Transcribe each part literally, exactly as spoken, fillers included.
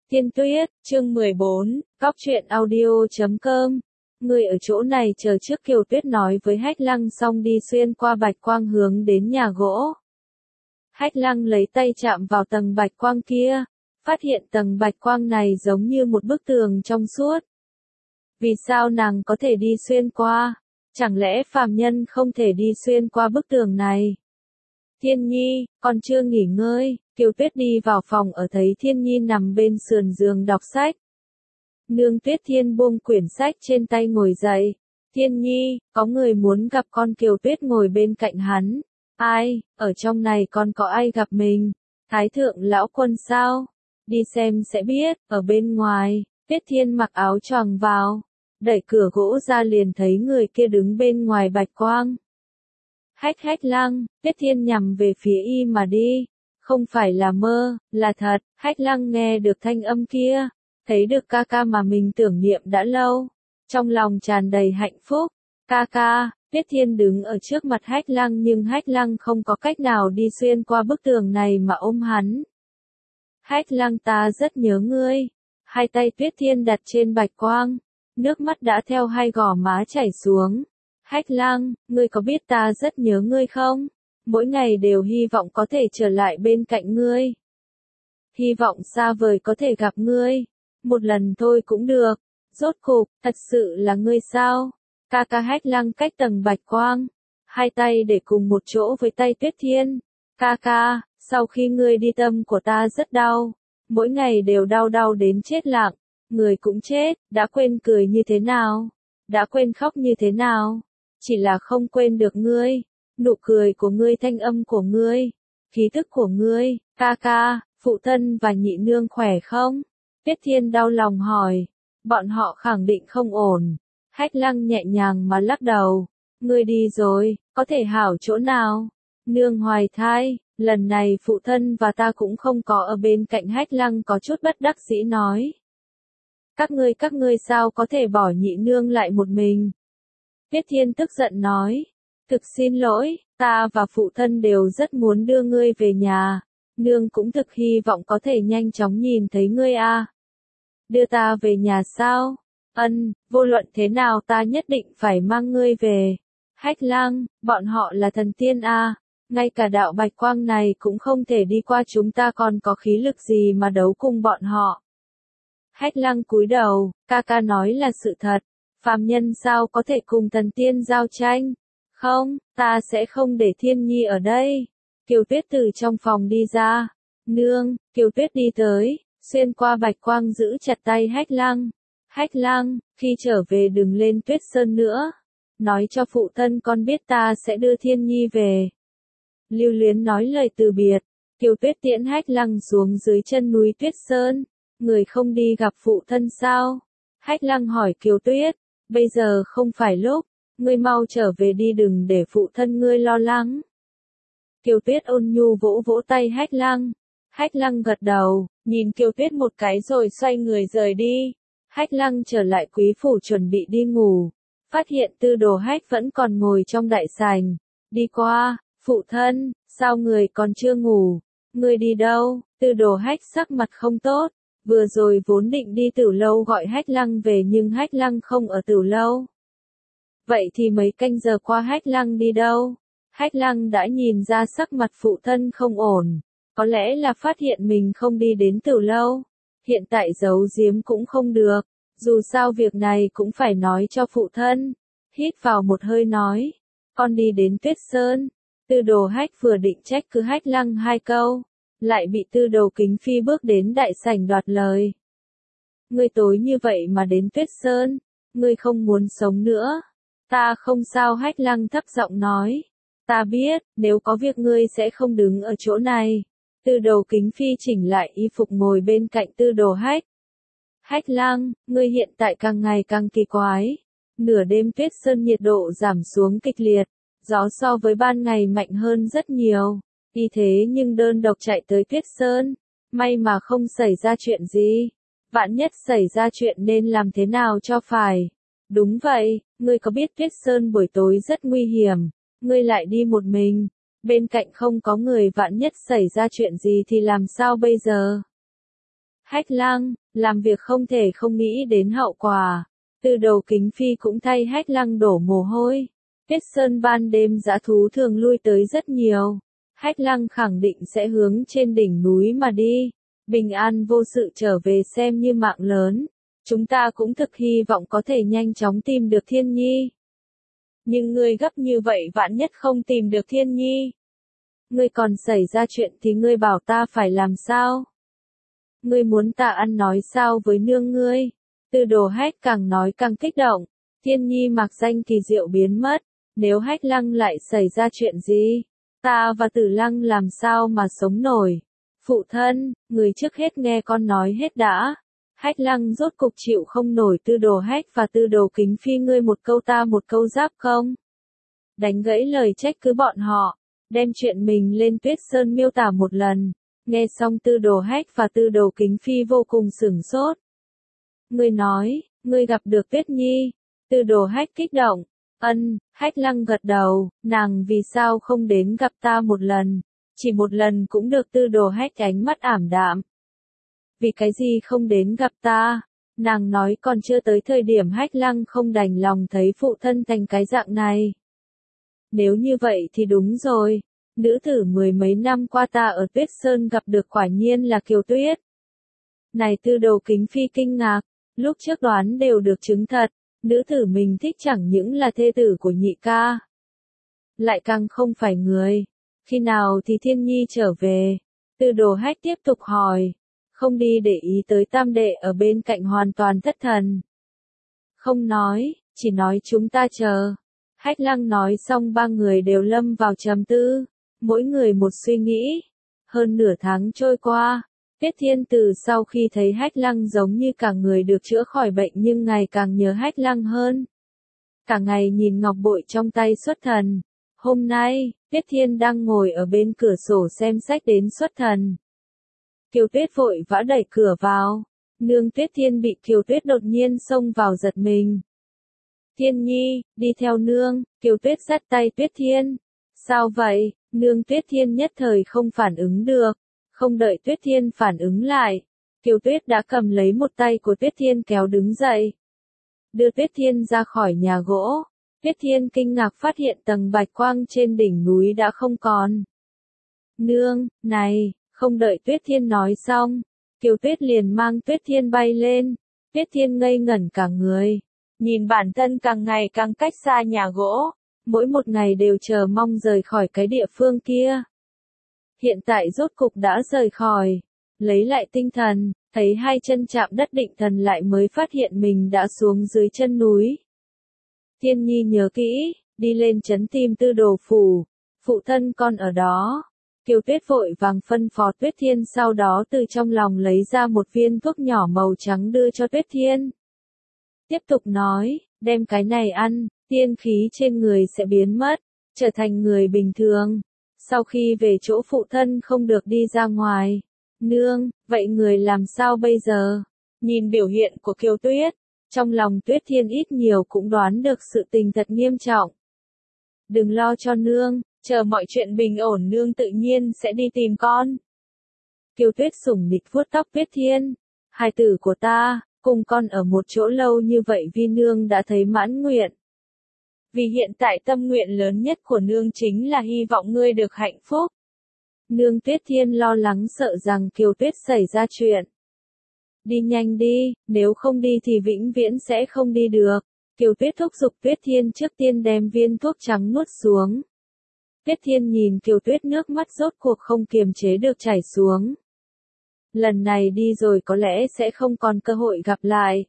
Thiên Tuyết, chương mười bốn, Góc truyện audio chấm com. Người ở chỗ này chờ trước, Kiều Tuyết nói với Hách Lăng, xong đi xuyên qua bạch quang hướng đến nhà gỗ. Hách Lăng lấy tay chạm vào tầng bạch quang kia, phát hiện tầng bạch quang này giống như một bức tường trong suốt. Vì sao nàng có thể đi xuyên qua? Chẳng lẽ phàm nhân không thể đi xuyên qua bức tường này? Thiên Nhi, còn chưa nghỉ ngơi. Kiều Tuyết đi vào phòng ở thấy Thiên Nhi nằm bên sườn giường đọc sách. Nương Tuyết Thiên buông quyển sách trên tay ngồi dậy. Thiên Nhi, có người muốn gặp con. Kiều Tuyết ngồi bên cạnh hắn. Ai, ở trong này còn có ai gặp mình? Thái thượng lão quân sao? Đi xem sẽ biết. Ở bên ngoài, Tuyết Thiên mặc áo choàng vào. Đẩy cửa gỗ ra liền thấy người kia đứng bên ngoài bạch quang. Hách Hách Lăng, Tuyết Thiên nhằm về phía y mà đi. Không phải là mơ, là thật. Hách Lăng nghe được thanh âm kia, thấy được ca ca mà mình tưởng niệm đã lâu. Trong lòng tràn đầy hạnh phúc. Ca ca, Tuyết Thiên đứng ở trước mặt Hách Lăng nhưng Hách Lăng không có cách nào đi xuyên qua bức tường này mà ôm hắn. Hách Lăng, ta rất nhớ ngươi. Hai tay Tuyết Thiên đặt trên bạch quang, nước mắt đã theo hai gò má chảy xuống. Hách Lăng, ngươi có biết ta rất nhớ ngươi không? Mỗi ngày đều hy vọng có thể trở lại bên cạnh ngươi. Hy vọng xa vời có thể gặp ngươi. Một lần thôi cũng được. Rốt cục, thật sự là ngươi sao? Ca ca. Hách Lăng cách tầng bạch quang, hai tay để cùng một chỗ với tay Tuyết Thiên. Ca ca, sau khi ngươi đi tâm của ta rất đau. Mỗi ngày đều đau đau đến chết lặng. Người cũng chết, đã quên cười như thế nào? Đã quên khóc như thế nào? Chỉ là không quên được ngươi. Nụ cười của ngươi, thanh âm của ngươi, khí thức của ngươi. Ca ca, phụ thân và nhị nương khỏe không? Tuyết Thiên đau lòng hỏi. Bọn họ khẳng định không ổn. Hách Lăng nhẹ nhàng mà lắc đầu. Ngươi đi rồi, có thể hảo chỗ nào? Nương hoài thai, lần này phụ thân và ta cũng không có ở bên cạnh. Hách Lăng có chút bất đắc dĩ nói. Các ngươi các ngươi sao có thể bỏ nhị nương lại một mình? Tuyết Thiên tức giận nói. Thực xin lỗi, ta và phụ thân đều rất muốn đưa ngươi về nhà. Nương cũng thực hy vọng có thể nhanh chóng nhìn thấy ngươi a. Đưa ta về nhà sao? Ân, vô luận thế nào ta nhất định phải mang ngươi về. Hách Lăng, bọn họ là thần tiên a, ngay cả đạo bạch quang này cũng không thể đi qua, chúng ta còn có khí lực gì mà đấu cùng bọn họ. Hách Lăng cúi đầu, ca ca nói là sự thật. Phàm nhân sao có thể cùng thần tiên giao tranh? Không, ta sẽ không để Thiên Nhi ở đây. Kiều Tuyết từ trong phòng đi ra. Nương, Kiều Tuyết đi tới, xuyên qua bạch quang giữ chặt tay Hách Lăng. Hách Lăng, khi trở về đừng lên Tuyết Sơn nữa. Nói cho phụ thân con biết ta sẽ đưa Thiên Nhi về. Lưu Luyến nói lời từ biệt. Kiều Tuyết tiễn Hách Lăng xuống dưới chân núi Tuyết Sơn. Người không đi gặp phụ thân sao? Hách Lăng hỏi Kiều Tuyết. Bây giờ không phải lúc. Ngươi mau trở về đi, đừng để phụ thân ngươi lo lắng. Kiều Tuyết ôn nhu vỗ vỗ tay Hách Lăng. Hách Lăng gật đầu, nhìn Kiều Tuyết một cái rồi xoay người rời đi. Hách Lăng trở lại quý phủ chuẩn bị đi ngủ. Phát hiện Tư Đồ Hách vẫn còn ngồi trong đại sảnh. Đi qua, phụ thân, sao người còn chưa ngủ? Ngươi đi đâu? Tư Đồ Hách sắc mặt không tốt. Vừa rồi vốn định đi Tửu Lâu gọi Hách Lăng về nhưng Hách Lăng không ở Tửu Lâu. Vậy thì mấy canh giờ qua Hách Lăng đi đâu? Hách Lăng đã nhìn ra sắc mặt phụ thân không ổn. Có lẽ là phát hiện mình không đi đến Tửu Lâu. Hiện tại giấu giếm cũng không được. Dù sao việc này cũng phải nói cho phụ thân. Hít vào một hơi nói. Con đi đến Tuyết Sơn. Tư Đồ Hách vừa định trách cứ Hách Lăng hai câu. Lại bị Tư Đồ Kính Phi bước đến đại sảnh đoạt lời. Ngươi tối như vậy mà đến Tuyết Sơn. Ngươi không muốn sống nữa. Ta không sao. Hách Lăng thấp giọng nói. Ta biết, nếu có việc ngươi sẽ không đứng ở chỗ này. Tư Đồ Kính Phi chỉnh lại y phục ngồi bên cạnh Tư Đồ Hách. Hách Lăng, ngươi hiện tại càng ngày càng kỳ quái. Nửa đêm Tuyết Sơn nhiệt độ giảm xuống kịch liệt. Gió so với ban ngày mạnh hơn rất nhiều. Y thế nhưng đơn độc chạy tới Tuyết Sơn. May mà không xảy ra chuyện gì. Vạn nhất xảy ra chuyện nên làm thế nào cho phải. Đúng vậy, ngươi có biết Tuyết Sơn buổi tối rất nguy hiểm. Ngươi lại đi một mình. Bên cạnh không có người, vạn nhất xảy ra chuyện gì thì làm sao bây giờ? Hách Lăng, làm việc không thể không nghĩ đến hậu quả. Tư Đồ Kính Phi cũng thay Hách Lăng đổ mồ hôi. Tuyết Sơn ban đêm dã thú thường lui tới rất nhiều. Hách Lăng khẳng định sẽ hướng trên đỉnh núi mà đi. Bình an vô sự trở về xem như mạng lớn. Chúng ta cũng thực hy vọng có thể nhanh chóng tìm được Thiên Nhi. Nhưng ngươi gấp như vậy vạn nhất không tìm được Thiên Nhi. Ngươi còn xảy ra chuyện thì ngươi bảo ta phải làm sao? Ngươi muốn ta ăn nói sao với nương ngươi? Tư Đồ Hách càng nói càng kích động. Thiên Nhi mặc danh kỳ diệu biến mất. Nếu Hách Lăng lại xảy ra chuyện gì? Ta và Tử Lăng làm sao mà sống nổi? Phụ thân, người trước hết nghe con nói hết đã. Hách Lăng rốt cục chịu không nổi Tư Đồ Hách và Tư Đồ Kính Phi ngươi một câu ta một câu giáp không? Đánh gãy lời trách cứ bọn họ, đem chuyện mình lên Tuyết Sơn miêu tả một lần. Nghe xong Tư Đồ Hách và Tư Đồ Kính Phi vô cùng sửng sốt. Ngươi nói, ngươi gặp được Tuyết Nhi. Tư Đồ Hách kích động. Ân, Hách Lăng gật đầu, nàng vì sao không đến gặp ta một lần? Chỉ một lần cũng được. Tư Đồ Hách ánh mắt ảm đạm. Vì cái gì không đến gặp ta? Nàng nói còn chưa tới thời điểm. Hách Lăng không đành lòng thấy phụ thân thành cái dạng này. Nếu như vậy thì đúng rồi. Nữ tử mười mấy năm qua ta ở Tuyết Sơn gặp được quả nhiên là Kiều Tuyết. Này Tư Đồ Kính Phi kinh ngạc, lúc trước đoán đều được chứng thật, nữ tử mình thích chẳng những là thê tử của nhị ca. Lại càng không phải người. Khi nào thì Thiên Nhi trở về? Tư Đồ Hách tiếp tục hỏi, không đi để ý tới tam đệ ở bên cạnh hoàn toàn thất thần. Không nói, chỉ nói chúng ta chờ. Hách Lăng nói xong ba người đều lâm vào trầm tư. Mỗi người một suy nghĩ. Hơn nửa tháng trôi qua, Tuyết Thiên từ sau khi thấy Hách Lăng giống như cả người được chữa khỏi bệnh nhưng ngày càng nhớ Hách Lăng hơn. Cả ngày nhìn ngọc bội trong tay xuất thần. Hôm nay, Tuyết Thiên đang ngồi ở bên cửa sổ xem sách đến xuất thần. Kiều Tuyết vội vã đẩy cửa vào. Nương Tuyết Thiên bị Kiều Tuyết đột nhiên xông vào giật mình. Thiên Nhi, đi theo nương. Kiều Tuyết dắt tay Tuyết Thiên. Sao vậy? Nương Tuyết Thiên nhất thời không phản ứng được. Không đợi Tuyết Thiên phản ứng lại, Kiều Tuyết đã cầm lấy một tay của Tuyết Thiên kéo đứng dậy. Đưa Tuyết Thiên ra khỏi nhà gỗ. Tuyết Thiên kinh ngạc phát hiện tầng bạch quang trên đỉnh núi đã không còn. Nương, này, không đợi Tuyết Thiên nói xong, Kiều Tuyết liền mang Tuyết Thiên bay lên. Tuyết Thiên ngây ngẩn cả người, nhìn bản thân càng ngày càng cách xa nhà gỗ. Mỗi một ngày đều chờ mong rời khỏi cái địa phương kia. Hiện tại rốt cục đã rời khỏi. Lấy lại tinh thần, thấy hai chân chạm đất định thần lại mới phát hiện mình đã xuống dưới chân núi. Thiên Nhi nhớ kỹ, đi lên trấn tìm Tư Đồ phủ. Phụ thân con ở đó. Kiều Tuyết vội vàng phân phó Tuyết Thiên, sau đó từ trong lòng lấy ra một viên thuốc nhỏ màu trắng đưa cho Tuyết Thiên. Tiếp tục nói, đem cái này ăn. Tiên khí trên người sẽ biến mất, trở thành người bình thường. Sau khi về chỗ phụ thân không được đi ra ngoài. Nương, vậy người làm sao bây giờ? Nhìn biểu hiện của Kiều Tuyết, trong lòng Tuyết Thiên ít nhiều cũng đoán được sự tình thật nghiêm trọng. Đừng lo cho nương, chờ mọi chuyện bình ổn nương tự nhiên sẽ đi tìm con. Kiều Tuyết sủng nịch vuốt tóc Tuyết Thiên. Hài tử của ta, cùng con ở một chỗ lâu như vậy vi nương đã thấy mãn nguyện. Vì hiện tại tâm nguyện lớn nhất của nương chính là hy vọng ngươi được hạnh phúc. Nương Tuyết Thiên lo lắng sợ rằng Kiều Tuyết xảy ra chuyện. Đi nhanh đi, nếu không đi thì vĩnh viễn sẽ không đi được. Kiều Tuyết thúc giục Tuyết Thiên trước tiên đem viên thuốc trắng nuốt xuống. Tuyết Thiên nhìn Kiều Tuyết nước mắt rốt cuộc không kiềm chế được chảy xuống. Lần này đi rồi có lẽ sẽ không còn cơ hội gặp lại.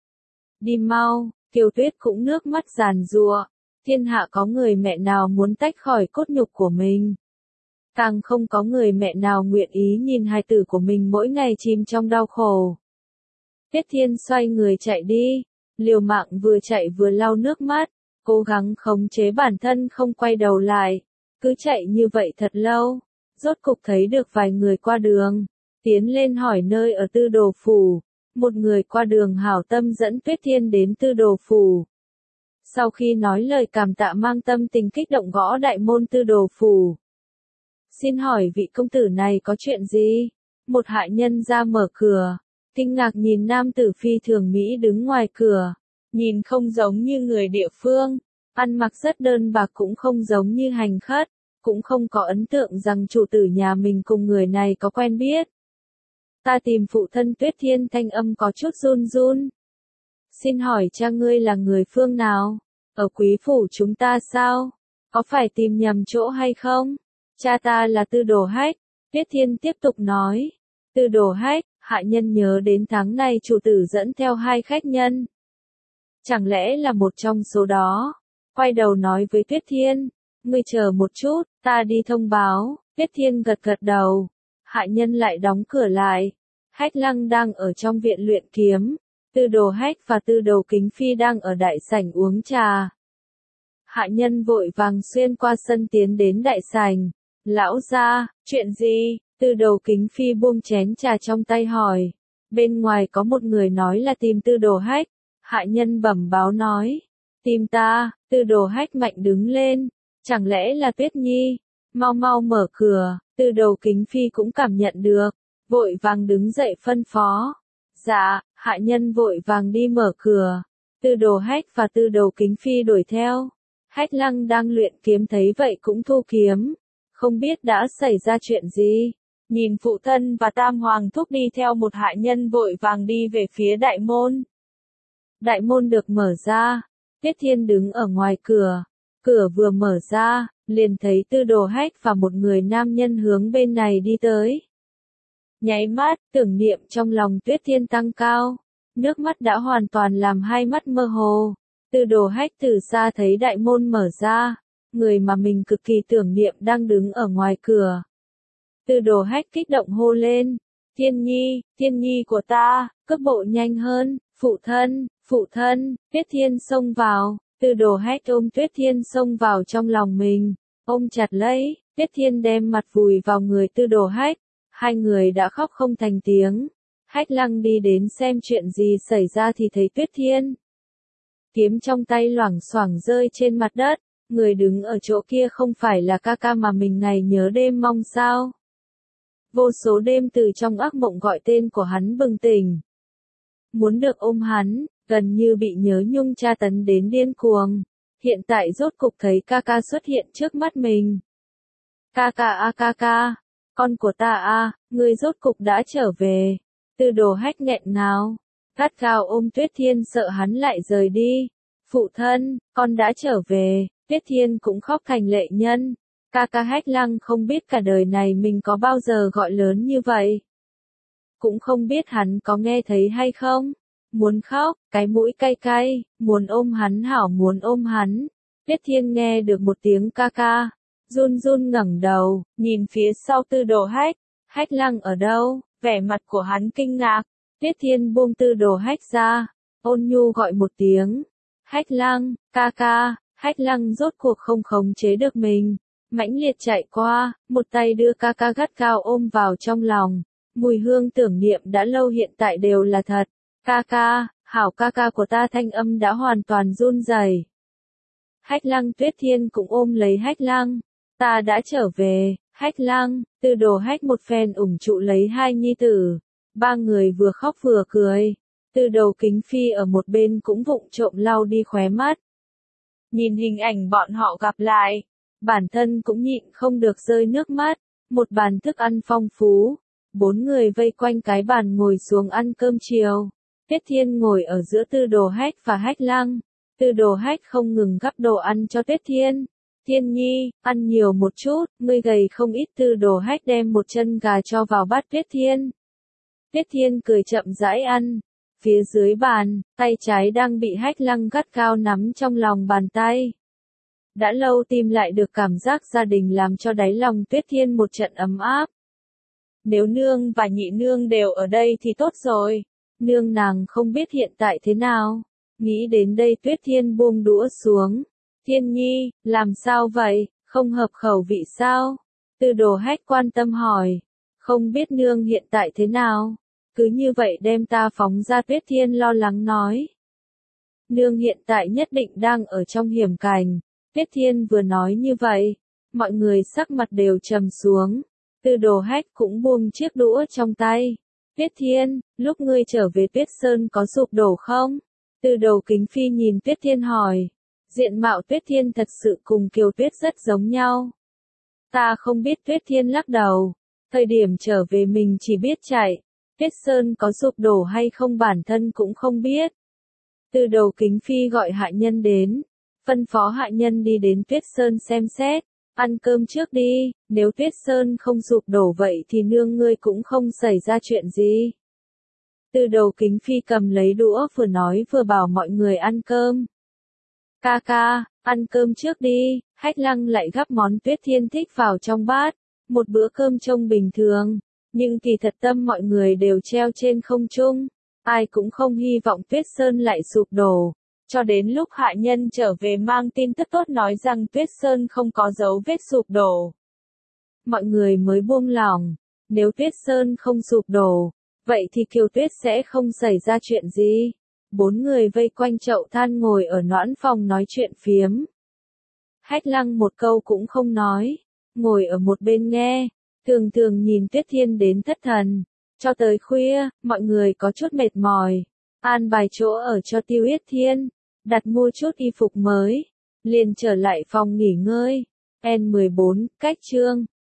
Đi mau, Kiều Tuyết cũng nước mắt giàn giụa. Thiên hạ có người mẹ nào muốn tách khỏi cốt nhục của mình. Càng không có người mẹ nào nguyện ý nhìn hài tử của mình mỗi ngày chìm trong đau khổ. Tuyết Thiên xoay người chạy đi, liều mạng vừa chạy vừa lau nước mắt, cố gắng khống chế bản thân không quay đầu lại. Cứ chạy như vậy thật lâu, rốt cục thấy được vài người qua đường, tiến lên hỏi nơi ở Tư Đồ phủ. Một người qua đường hảo tâm dẫn Tuyết Thiên đến Tư Đồ phủ. Sau khi nói lời cảm tạ mang tâm tình kích động gõ đại môn Tư Đồ phủ. Xin hỏi vị công tử này có chuyện gì? Một hạ nhân ra mở cửa, kinh ngạc nhìn nam tử phi thường Mỹ đứng ngoài cửa. Nhìn không giống như người địa phương, ăn mặc rất đơn bạc cũng không giống như hành khất, cũng không có ấn tượng rằng chủ tử nhà mình cùng người này có quen biết. Ta tìm phụ thân Tuyết Thiên, thanh âm có chút run run. Xin hỏi cha ngươi là người phương nào? Ở quý phủ chúng ta sao? Có phải tìm nhầm chỗ hay không? Cha ta là Tư Đồ Hách. Tuyết Thiên tiếp tục nói. Tư Đồ Hách, hạ nhân nhớ đến tháng này chủ tử dẫn theo hai khách nhân. Chẳng lẽ là một trong số đó? Quay đầu nói với Tuyết Thiên. Ngươi chờ một chút, ta đi thông báo. Tuyết Thiên gật gật đầu. Hạ nhân lại đóng cửa lại. Hách Lăng đang ở trong viện luyện kiếm. Tư Đồ Hách và Tư Đồ Kính Phi đang ở đại sảnh uống trà. Hạ nhân vội vàng xuyên qua sân tiến đến đại sảnh. Lão gia, chuyện gì? Tư Đồ Kính Phi buông chén trà trong tay hỏi. Bên ngoài có một người nói là tìm Tư Đồ Hách. Hạ nhân bẩm báo nói. Tìm ta. Tư Đồ Hách mạnh đứng lên. Chẳng lẽ là Tuyết Nhi? Mau mau mở cửa. Tư Đồ Kính Phi cũng cảm nhận được. Vội vàng đứng dậy phân phó. Dạ, hạ nhân vội vàng đi mở cửa. Tư Đồ Hách và Tư Đồ Kính Phi đuổi theo. Hách Lăng đang luyện kiếm thấy vậy cũng thu kiếm. Không biết đã xảy ra chuyện gì. Nhìn phụ thân và Tam Hoàng thúc đi theo một hạ nhân vội vàng đi về phía đại môn. Đại môn được mở ra. Tuyết Thiên đứng ở ngoài cửa. Cửa vừa mở ra, liền thấy Tư Đồ Hách và một người nam nhân hướng bên này đi tới. Nháy mắt, tưởng niệm trong lòng Tuyết Thiên tăng cao. Nước mắt đã hoàn toàn làm hai mắt mơ hồ. Tư Đồ Hách từ xa thấy đại môn mở ra. Người mà mình cực kỳ tưởng niệm đang đứng ở ngoài cửa. Tư Đồ Hách kích động hô lên. Thiên Nhi, Thiên Nhi của ta, cước bộ nhanh hơn, phụ thân, phụ thân. Tuyết Thiên xông vào. Tư Đồ Hách ôm Tuyết Thiên xông vào trong lòng mình. Ôm chặt lấy, Tuyết Thiên đem mặt vùi vào người Tư Đồ Hách. Hai người đã khóc không thành tiếng. Hách Lăng đi đến xem chuyện gì xảy ra thì thấy Tuyết Thiên. Kiếm trong tay loảng xoảng rơi trên mặt đất. Người đứng ở chỗ kia không phải là ca ca mà mình ngày nhớ đêm mong sao. Vô số đêm từ trong ác mộng gọi tên của hắn bừng tỉnh. Muốn được ôm hắn, gần như bị nhớ nhung tra tấn đến điên cuồng. Hiện tại rốt cục thấy ca ca xuất hiện trước mắt mình. Ca ca a ca ca, con của ta a, ngươi rốt cục đã trở về. Tư Đồ Hách nghẹn ngào, gắt gao ôm Tuyết Thiên sợ hắn lại rời đi. Phụ thân, con đã trở về. Tuyết Thiên cũng khóc thành lệ nhân. Ca ca Hách Lăng không biết cả đời này mình có bao giờ gọi lớn như vậy. Cũng không biết hắn có nghe thấy hay không. Muốn khóc, cái mũi cay cay, muốn ôm hắn hảo muốn ôm hắn. Tuyết Thiên nghe được một tiếng ca ca. Run run ngẩng đầu, nhìn phía sau Tư Đồ Hách. Hách Lăng ở đâu? Vẻ mặt của hắn kinh ngạc. Tuyết Thiên buông Tư Đồ Hách ra. Ôn nhu gọi một tiếng. Hách Lăng, ca ca. Hách Lăng rốt cuộc không khống chế được mình. Mãnh liệt chạy qua, một tay đưa ca ca gắt gao ôm vào trong lòng. Mùi hương tưởng niệm đã lâu hiện tại đều là thật. Ca ca, hảo ca ca của ta thanh âm đã hoàn toàn run rẩy. Hách Lăng Tuyết Thiên cũng ôm lấy Hách Lăng. Ta đã trở về, Hách Lăng. Tư Đồ Hách một phen ủng trụ lấy hai nhi tử. Ba người vừa khóc vừa cười. Tư Đồ Kính Phi ở một bên cũng vụng trộm lau đi khóe mắt. Nhìn hình ảnh bọn họ gặp lại, bản thân cũng nhịn không được rơi nước mắt. Một bàn thức ăn phong phú, bốn người vây quanh cái bàn ngồi xuống ăn cơm chiều. Tuyết Thiên ngồi ở giữa Tư Đồ Hách và Hách Lăng. Tư Đồ Hách không ngừng gắp đồ ăn cho Tuyết Thiên. Thiên Nhi, ăn nhiều một chút, ngươi gầy không ít. Tư Đồ Hách đem một chân gà cho vào bát Tuyết Thiên. Tuyết Thiên cười chậm rãi ăn. Phía dưới bàn, tay trái đang bị Hách Lăng gắt gao nắm trong lòng bàn tay. Đã lâu tìm lại được cảm giác gia đình làm cho đáy lòng Tuyết Thiên một trận ấm áp. Nếu nương và nhị nương đều ở đây thì tốt rồi. Nương nàng không biết hiện tại thế nào. Nghĩ đến đây Tuyết Thiên buông đũa xuống. Thiên Nhi, làm sao vậy, không hợp khẩu vị sao? Tư Đồ Hách quan tâm hỏi. Không biết nương hiện tại thế nào? Cứ như vậy đem ta phóng ra. Tuyết Thiên lo lắng nói. Nương hiện tại nhất định đang ở trong hiểm cảnh. Tuyết Thiên vừa nói như vậy, mọi người sắc mặt đều trầm xuống. Tư Đồ Hách cũng buông chiếc đũa trong tay. Tuyết Thiên, lúc ngươi trở về Tuyết Sơn có sụp đổ không? Từ đầu kính phi nhìn Tuyết Thiên hỏi. Diện mạo Tuyết Thiên thật sự cùng Kiều Tuyết rất giống nhau. Ta không biết. Tuyết Thiên lắc đầu. Thời điểm trở về mình chỉ biết chạy. Tuyết Sơn có sụp đổ hay không bản thân cũng không biết. Từ đầu kính phi gọi hạ nhân đến. Phân phó hạ nhân đi đến Tuyết Sơn xem xét. Ăn cơm trước đi, nếu Tuyết Sơn không sụp đổ vậy thì nương ngươi cũng không xảy ra chuyện gì. Từ đầu kính phi cầm lấy đũa vừa nói vừa bảo mọi người ăn cơm. Ca ca, ăn cơm trước đi, Hách Lăng lại gắp món Tuyết Thiên thích vào trong bát. Một bữa cơm trông bình thường, nhưng kỳ thật tâm mọi người đều treo trên không trung. Ai cũng không hy vọng Tuyết Sơn lại sụp đổ. Cho đến lúc hạ nhân trở về mang tin tức tốt nói rằng Tuyết Sơn không có dấu vết sụp đổ. Mọi người mới buông lòng, nếu Tuyết Sơn không sụp đổ, vậy thì Kiều Tuyết sẽ không xảy ra chuyện gì. Bốn người vây quanh chậu than ngồi ở noãn phòng nói chuyện phiếm. Hách Lăng một câu cũng không nói, ngồi ở một bên nghe, thường thường nhìn Tuyết Thiên đến thất thần. Cho tới khuya, mọi người có chút mệt mỏi, an bài chỗ ở cho Tiêu Yết Thiên, đặt mua chút y phục mới, liền trở lại phòng nghỉ ngơi. N mười bốn, cách chương